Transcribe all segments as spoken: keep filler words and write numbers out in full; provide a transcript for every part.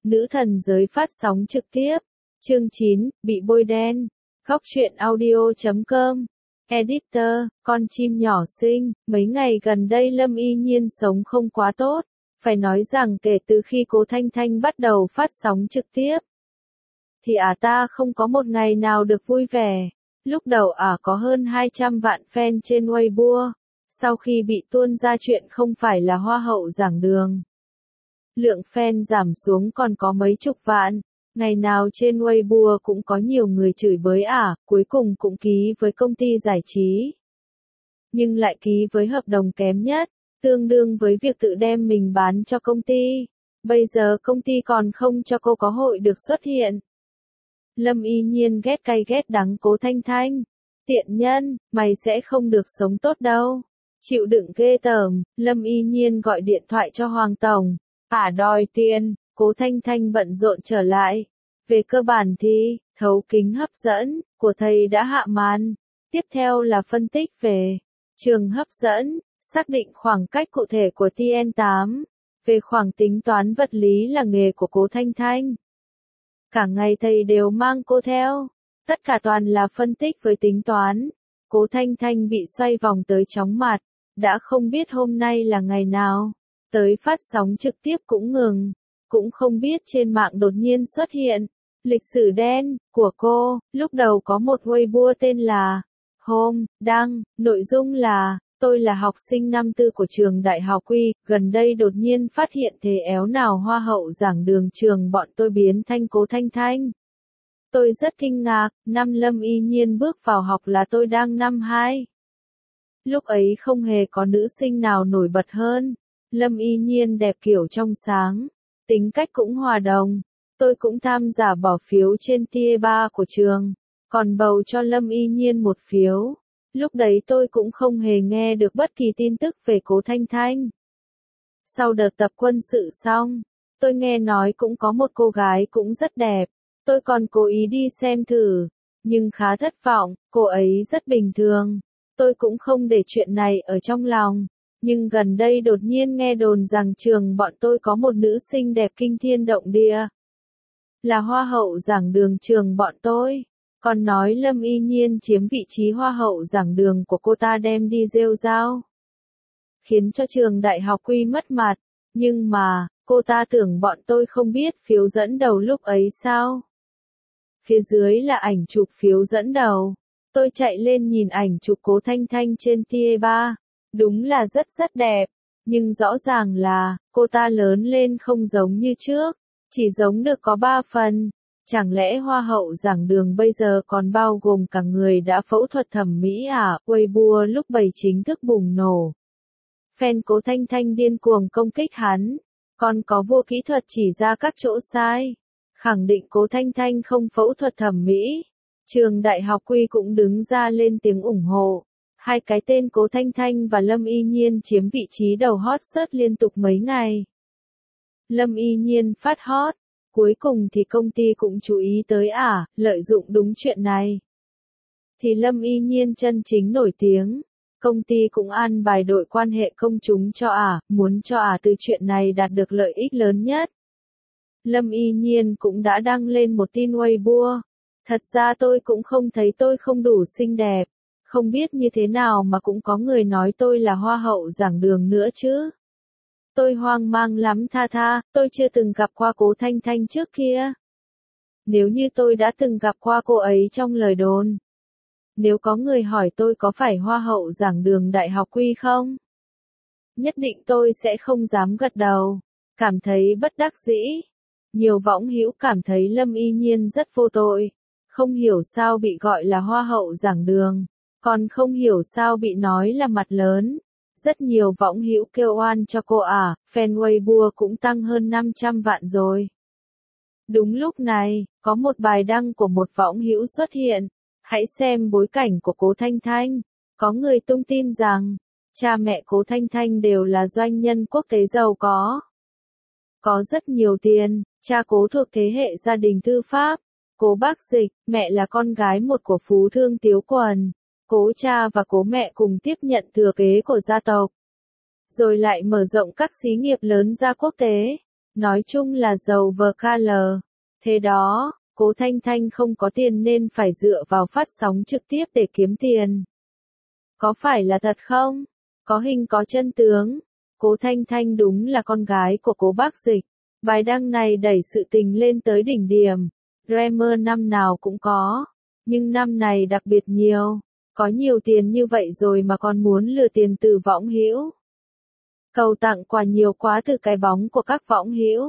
Nữ thần giới phát sóng trực tiếp. Chương chín, bị bôi đen. Góc truyện audio chấm com. Editor, con chim nhỏ xinh, mấy ngày gần đây Lâm Y Nhiên sống không quá tốt. Phải nói rằng kể từ khi Cố Thanh Thanh bắt đầu phát sóng trực tiếp, thì ả ta không có một ngày nào được vui vẻ. Lúc đầu ả có hơn hai trăm vạn fan trên Weibo, sau khi bị tuôn ra chuyện không phải là hoa hậu giảng đường, lượng fan giảm xuống còn có mấy chục vạn. Ngày nào trên Weibo cũng có nhiều người chửi bới ả, cuối cùng cũng ký với công ty giải trí. Nhưng lại ký với hợp đồng kém nhất, tương đương với việc tự đem mình bán cho công ty. Bây giờ công ty còn không cho cô có hội được xuất hiện. Lâm Y Nhiên ghét cay ghét đắng Cố Thanh Thanh. Tiện nhân, mày sẽ không được sống tốt đâu. Chịu đựng ghê tởm, Lâm Y Nhiên gọi điện thoại cho Hoàng Tổng. Ả đòi tiền. Cố Thanh Thanh bận rộn trở lại. Về cơ bản thì, thấu kính hấp dẫn, của thầy đã hạ màn. Tiếp theo là phân tích về trường hấp dẫn, xác định khoảng cách cụ thể của T N tám. Về khoảng tính toán vật lý là nghề của Cố Thanh Thanh. Cả ngày thầy đều mang cô theo. Tất cả toàn là phân tích với tính toán. Cố Thanh Thanh bị xoay vòng tới chóng mặt. Đã không biết hôm nay là ngày nào. Tới phát sóng trực tiếp cũng ngừng. Cũng không biết trên mạng đột nhiên xuất hiện. Lịch sử đen của cô, lúc đầu có một Weibo tên là Home, đăng, nội dung là, tôi là học sinh năm tư của trường Đại học Quy, gần đây đột nhiên phát hiện thế éo nào hoa hậu giảng đường trường bọn tôi biến thành Cố Thanh Thanh. Tôi rất kinh ngạc, năm Lâm Y Nhiên bước vào học là tôi đang năm hai. Lúc ấy không hề có nữ sinh nào nổi bật hơn. Lâm Y Nhiên đẹp kiểu trong sáng. Tính cách cũng hòa đồng. Tôi cũng tham gia bỏ phiếu trên tier ba của trường. Còn bầu cho Lâm Y Nhiên một phiếu. Lúc đấy tôi cũng không hề nghe được bất kỳ tin tức về Cố Thanh Thanh. Sau đợt tập quân sự xong, tôi nghe nói cũng có một cô gái cũng rất đẹp. Tôi còn cố ý đi xem thử. Nhưng khá thất vọng, cô ấy rất bình thường. Tôi cũng không để chuyện này ở trong lòng. Nhưng gần đây đột nhiên nghe đồn rằng trường bọn tôi có một nữ sinh đẹp kinh thiên động địa. Là hoa hậu giảng đường trường bọn tôi. Còn nói Lâm Y Nhiên chiếm vị trí hoa hậu giảng đường của cô ta đem đi rêu rao. Khiến cho trường Đại học Quy mất mặt. Nhưng mà, cô ta tưởng bọn tôi không biết phiếu dẫn đầu lúc ấy sao? Phía dưới là ảnh chụp phiếu dẫn đầu. Tôi chạy lên nhìn ảnh chụp Cố Thanh Thanh trên tier ba. Đúng là rất rất đẹp, nhưng rõ ràng là, cô ta lớn lên không giống như trước, chỉ giống được có ba phần. Chẳng lẽ hoa hậu giảng đường bây giờ còn bao gồm cả người đã phẫu thuật thẩm mỹ à? Weibo lúc bày chính thức bùng nổ. Fan Cố Thanh Thanh điên cuồng công kích hắn, còn có vua kỹ thuật chỉ ra các chỗ sai, khẳng định Cố Thanh Thanh không phẫu thuật thẩm mỹ. Trường Đại học Quy cũng đứng ra lên tiếng ủng hộ. Hai cái tên Cố Thanh Thanh và Lâm Y Nhiên chiếm vị trí đầu hot search liên tục mấy ngày. Lâm Y Nhiên phát hot, cuối cùng thì công ty cũng chú ý tới ả, lợi dụng đúng chuyện này. Thì Lâm Y Nhiên chân chính nổi tiếng, công ty cũng an bài đội quan hệ công chúng cho ả, muốn cho ả từ chuyện này đạt được lợi ích lớn nhất. Lâm Y Nhiên cũng đã đăng lên một tin Weibo. Thật ra tôi cũng không thấy tôi không đủ xinh đẹp. Không biết như thế nào mà cũng có người nói tôi là hoa hậu giảng đường nữa chứ. Tôi hoang mang lắm tha tha, tôi chưa từng gặp qua Cố Thanh Thanh trước kia. Nếu như tôi đã từng gặp qua cô ấy trong lời đồn. Nếu có người hỏi tôi có phải hoa hậu giảng đường Đại học Quy không? Nhất định tôi sẽ không dám gật đầu. Cảm thấy bất đắc dĩ. Nhiều võng hữu cảm thấy Lâm Y Nhiên rất vô tội. Không hiểu sao bị gọi là hoa hậu giảng đường. Còn không hiểu sao bị nói là mặt lớn. Rất nhiều võng hữu kêu oan cho cô ả, fan Weibo cũng tăng hơn năm trăm vạn rồi. Đúng lúc này, có một bài đăng của một võng hữu xuất hiện. Hãy xem bối cảnh của Cố Thanh Thanh. Có người tung tin rằng, cha mẹ Cố Thanh Thanh đều là doanh nhân quốc tế giàu có. Có rất nhiều tiền, cha Cố thuộc thế hệ gia đình tư pháp. Cố Bác Dịch, mẹ là con gái một của phú thương Tiếu Quần. Cố cha và cố mẹ cùng tiếp nhận thừa kế của gia tộc. Rồi lại mở rộng các xí nghiệp lớn ra quốc tế. Nói chung là giàu vờ ca lờ. Thế đó, Cố Thanh Thanh không có tiền nên phải dựa vào phát sóng trực tiếp để kiếm tiền. Có phải là thật không? Có hình có chân tướng. Cố Thanh Thanh đúng là con gái của Cố Bác Dịch. Bài đăng này đẩy sự tình lên tới đỉnh điểm. Dreamer năm nào cũng có. Nhưng năm này đặc biệt nhiều. Có nhiều tiền như vậy rồi mà còn muốn lừa tiền từ võng hữu. Cầu tặng quà nhiều quá từ cái bóng của các võng hữu.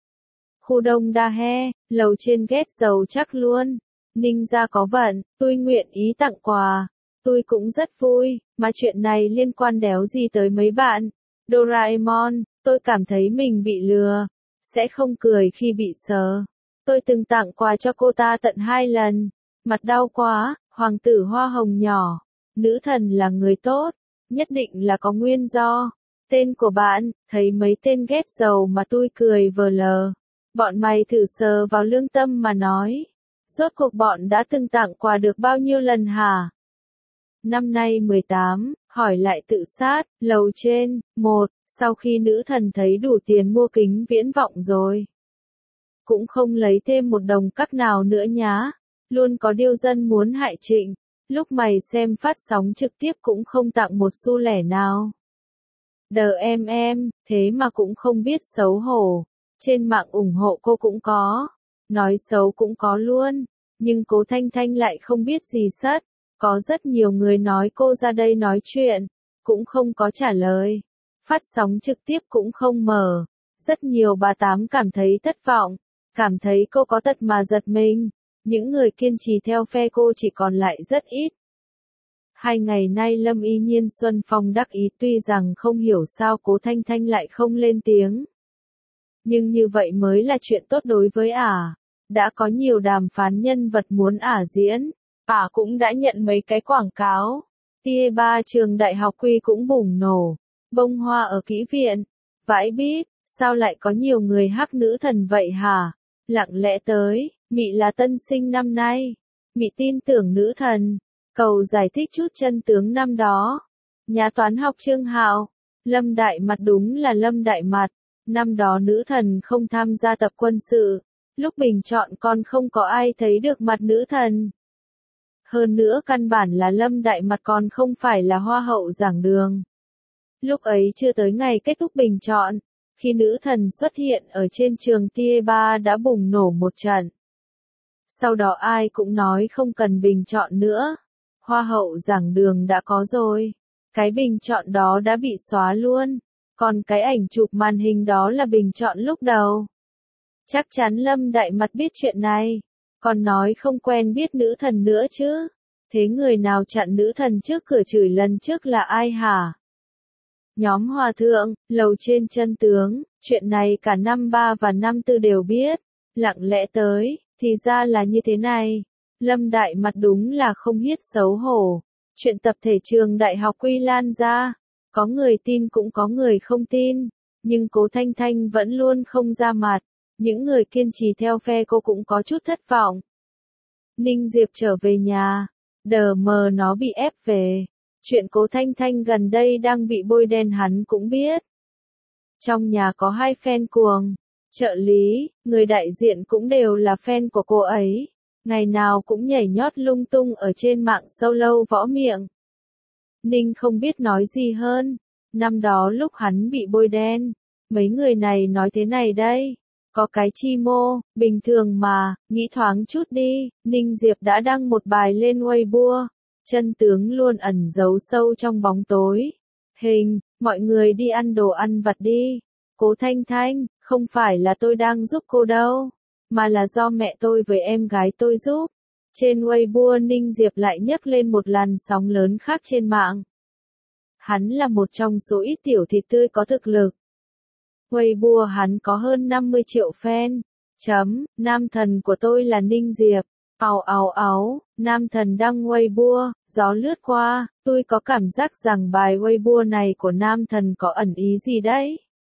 Khu đông đa he, lầu trên ghét giàu chắc luôn. Ninh gia có vận, tôi nguyện ý tặng quà. Tôi cũng rất vui, mà chuyện này liên quan đéo gì tới mấy bạn. Doraemon, tôi cảm thấy mình bị lừa. Sẽ không cười khi bị sờ. Tôi từng tặng quà cho cô ta tận hai lần. Mặt đau quá, hoàng tử hoa hồng nhỏ. Nữ thần là người tốt. Nhất định là có nguyên do. Tên của bạn, thấy mấy tên ghét giàu mà tôi cười vờ lờ. Bọn mày thử sờ vào lương tâm mà nói. Rốt cuộc bọn đã từng tặng quà được bao nhiêu lần hả? Năm nay mười tám, hỏi lại tự sát, lầu trên, một, sau khi nữ thần thấy đủ tiền mua kính viễn vọng rồi. Cũng không lấy thêm một đồng cắc nào nữa nhá. Luôn có điêu dân muốn hại Trịnh. Lúc mày xem phát sóng trực tiếp cũng không tặng một xu lẻ nào. Đờ em em, thế mà cũng không biết xấu hổ. Trên mạng ủng hộ cô cũng có. Nói xấu cũng có luôn. Nhưng Cố Thanh Thanh lại không biết gì sất. Có rất nhiều người nói cô ra đây nói chuyện. Cũng không có trả lời. Phát sóng trực tiếp cũng không mở. Rất nhiều bà tám cảm thấy thất vọng. Cảm thấy cô có tật mà giật mình. Những người kiên trì theo phe cô chỉ còn lại rất ít. Hai ngày nay Lâm Y Nhiên Xuân Phong đắc ý tuy rằng không hiểu sao Cố Thanh Thanh lại không lên tiếng. Nhưng như vậy mới là chuyện tốt đối với ả. Đã có nhiều đàm phán nhân vật muốn ả diễn. Ả cũng đã nhận mấy cái quảng cáo. Tier ba trường đại học Quy cũng bùng nổ. Bông hoa ở kỹ viện. Vãi bít, sao lại có nhiều người hắc nữ thần vậy hả? Lặng lẽ tới, Mị là tân sinh năm nay. Mị tin tưởng nữ thần. Cầu giải thích chút chân tướng năm đó. Nhà toán học Trương Hạo. Lâm Đại Mặt đúng là Lâm Đại Mặt. Năm đó nữ thần không tham gia tập quân sự. Lúc bình chọn còn không có ai thấy được mặt nữ thần. Hơn nữa căn bản là Lâm Đại Mặt còn không phải là hoa hậu giảng đường. Lúc ấy chưa tới ngày kết thúc bình chọn. Khi nữ thần xuất hiện ở trên trường Tier ba đã bùng nổ một trận. Sau đó ai cũng nói không cần bình chọn nữa. Hoa hậu giảng đường đã có rồi. Cái bình chọn đó đã bị xóa luôn. Còn cái ảnh chụp màn hình đó là bình chọn lúc đầu. Chắc chắn Lâm Đại Mặt biết chuyện này. Còn nói không quen biết nữ thần nữa chứ. Thế người nào chặn nữ thần trước cửa chửi lần trước là ai hả? Nhóm Hòa Thượng, lầu trên chân tướng, chuyện này cả năm ba và năm tư đều biết. Lặng lẽ tới, thì ra là như thế này. Lâm Đại Mặt đúng là không biết xấu hổ. Chuyện tập thể trường đại học Quy lan ra. Có người tin cũng có người không tin. Nhưng Cố Thanh Thanh vẫn luôn không ra mặt. Những người kiên trì theo phe cô cũng có chút thất vọng. Ninh Diệp trở về nhà. Đờ mờ nó bị ép về. Chuyện Cố Thanh Thanh gần đây đang bị bôi đen hắn cũng biết. Trong nhà có hai fan cuồng. Trợ lý, người đại diện cũng đều là fan của cô ấy. Ngày nào cũng nhảy nhót lung tung ở trên mạng solo võ miệng. Ninh không biết nói gì hơn. Năm đó lúc hắn bị bôi đen. Mấy người này nói thế này đây. Có cái chi mô, bình thường mà, nghĩ thoáng chút đi. Ninh Diệp đã đăng một bài lên Weibo. Chân tướng luôn ẩn giấu sâu trong bóng tối. Hình, mọi người đi ăn đồ ăn vặt đi. Cố Thanh Thanh, không phải là tôi đang giúp cô đâu. Mà là do mẹ tôi với em gái tôi giúp. Trên Weibo Ninh Diệp lại nhấc lên một làn sóng lớn khác trên mạng. Hắn là một trong số ít tiểu thịt tươi có thực lực. Weibo hắn có hơn năm mươi triệu fan. Chấm, nam thần của tôi là Ninh Diệp. Ào ào áo, nam thần đăng Weibo, gió lướt qua, tôi có cảm giác rằng bài Weibo này của nam thần có ẩn ý gì đấy.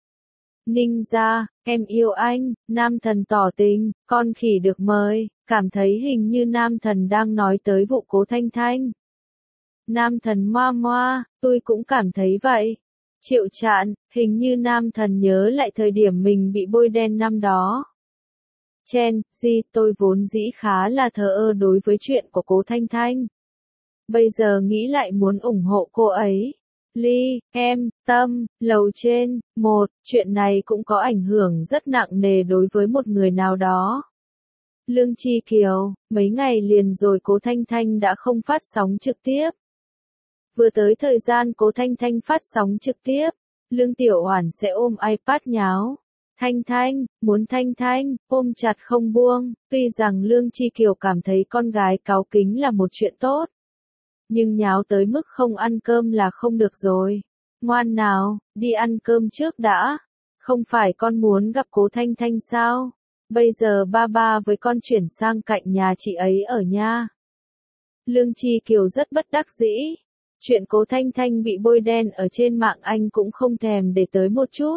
Ninh gia, em yêu anh, nam thần tỏ tình, con khỉ được mời, cảm thấy hình như nam thần đang nói tới vụ Cố Thanh Thanh. Nam thần moa moa, tôi cũng cảm thấy vậy. Triệu Trạn, hình như nam thần nhớ lại thời điểm mình bị bôi đen năm đó. Chen, gì, tôi vốn dĩ khá là thờ ơ đối với chuyện của Cố Thanh Thanh. Bây giờ nghĩ lại muốn ủng hộ cô ấy. Ly, em, Tâm, lầu trên, một, chuyện này cũng có ảnh hưởng rất nặng nề đối với một người nào đó. Lương Tri Kiều, mấy ngày liền rồi Cố Thanh Thanh đã không phát sóng trực tiếp. Vừa tới thời gian Cố Thanh Thanh phát sóng trực tiếp, Lương Tiểu Oản sẽ ôm iPad nháo. Thanh Thanh, muốn Thanh Thanh, ôm chặt không buông. Tuy rằng Lương Tri Kiều cảm thấy con gái cáu kính là một chuyện tốt, nhưng nháo tới mức không ăn cơm là không được rồi. Ngoan nào, đi ăn cơm trước đã. Không phải con muốn gặp Cố Thanh Thanh sao? Bây giờ ba ba với con chuyển sang cạnh nhà chị ấy ở nha. Lương Tri Kiều rất bất đắc dĩ. Chuyện Cố Thanh Thanh bị bôi đen ở trên mạng anh cũng không thèm để tới một chút.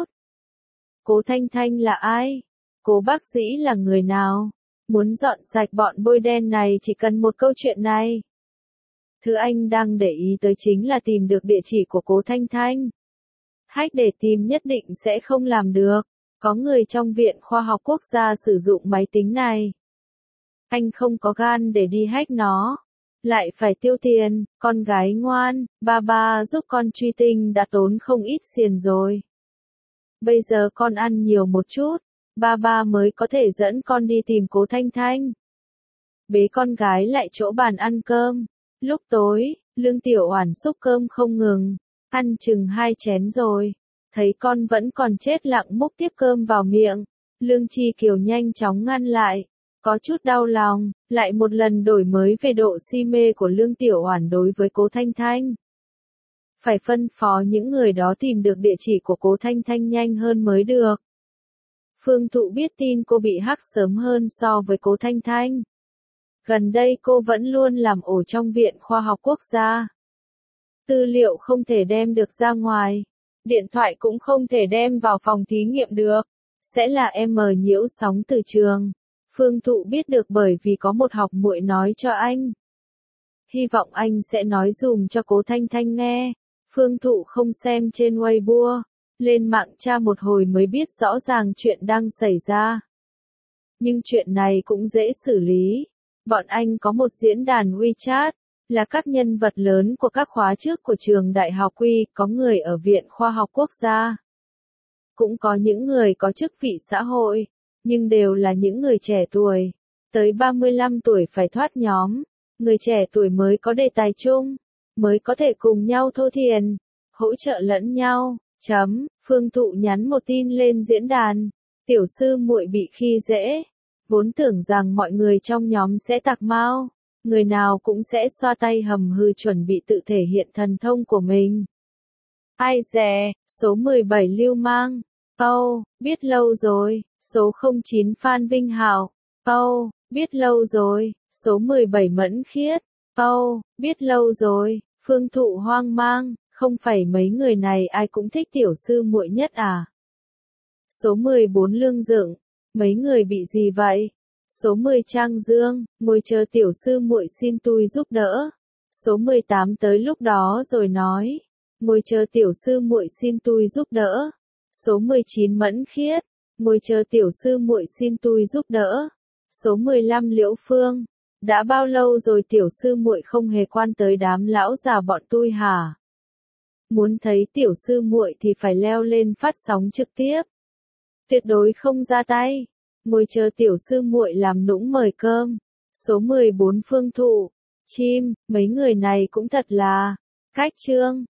Cố Thanh Thanh là ai? Cố bác sĩ là người nào? Muốn dọn sạch bọn bôi đen này chỉ cần một câu chuyện này. Thứ anh đang để ý tới chính là tìm được địa chỉ của Cố Thanh Thanh. Hack để tìm nhất định sẽ không làm được. Có người trong Viện Khoa học Quốc gia sử dụng máy tính này. Anh không có gan để đi hack nó. Lại phải tiêu tiền, con gái ngoan, ba ba giúp con truy tinh đã tốn không ít tiền rồi. Bây giờ con ăn nhiều một chút, ba ba mới có thể dẫn con đi tìm Cố Thanh Thanh. Bế con gái lại chỗ bàn ăn cơm. Lúc tối, Lương Tiểu Oản xúc cơm không ngừng, ăn chừng hai chén rồi. Thấy con vẫn còn chết lặng múc tiếp cơm vào miệng, Lương Tri Kiều nhanh chóng ngăn lại. Có chút đau lòng, lại một lần đổi mới về độ si mê của Lương Tiểu Oản đối với Cố Thanh Thanh. Phải phân phó những người đó tìm được địa chỉ của Cố Thanh Thanh nhanh hơn mới được. Phương Thụ biết tin cô bị hack sớm hơn so với Cố Thanh Thanh. Gần đây cô vẫn luôn làm ổ trong Viện Khoa học Quốc gia. Tư liệu không thể đem được ra ngoài. Điện thoại cũng không thể đem vào phòng thí nghiệm được. Sẽ là em nhiễu sóng từ trường. Phương Thụ biết được bởi vì có một học muội nói cho anh. Hy vọng anh sẽ nói dùm cho Cố Thanh Thanh nghe. Phương Thụ không xem trên Weibo. Lên mạng tra một hồi mới biết rõ ràng chuyện đang xảy ra. Nhưng chuyện này cũng dễ xử lý. Bọn anh có một diễn đàn WeChat, là các nhân vật lớn của các khóa trước của trường đại học Quy, có người ở Viện Khoa học Quốc gia. Cũng có những người có chức vị xã hội, nhưng đều là những người trẻ tuổi. Tới ba mươi lăm tuổi phải thoát nhóm, người trẻ tuổi mới có đề tài chung, mới có thể cùng nhau thô thiền, hỗ trợ lẫn nhau. Chấm, Phương Thụ nhắn một tin lên diễn đàn, tiểu sư muội bị khi dễ. Vốn tưởng rằng mọi người trong nhóm sẽ tạc mau, người nào cũng sẽ xoa tay hầm hừ chuẩn bị tự thể hiện thần thông của mình. Ai dè, số mười bảy lưu mang. Âu, biết lâu rồi. Số không chín Phan Vinh Hảo. Âu, biết lâu rồi. Số mười bảy Mẫn Khiết. Âu, biết lâu rồi. Phương Thụ hoang mang, không phải mấy người này ai cũng thích tiểu sư muội nhất à? Số mười bốn Lương Dựng. Mấy người bị gì vậy? Số mười Trang Dương, ngồi chờ tiểu sư muội xin tui giúp đỡ. Số mười tám tới lúc đó rồi nói. Ngồi chờ tiểu sư muội xin tui giúp đỡ. Số mười chín Mẫn Khiết, ngồi chờ tiểu sư muội xin tui giúp đỡ. Số mười lăm Liễu Phương, đã bao lâu rồi tiểu sư muội không hề quan tới đám lão già bọn tui hả? Muốn thấy tiểu sư muội thì phải leo lên phát sóng trực tiếp. Tuyệt đối không ra tay. Ngồi chờ tiểu sư muội làm nũng mời cơm. Số mười bốn Phương Thụ, chim, mấy người này cũng thật là cách trương.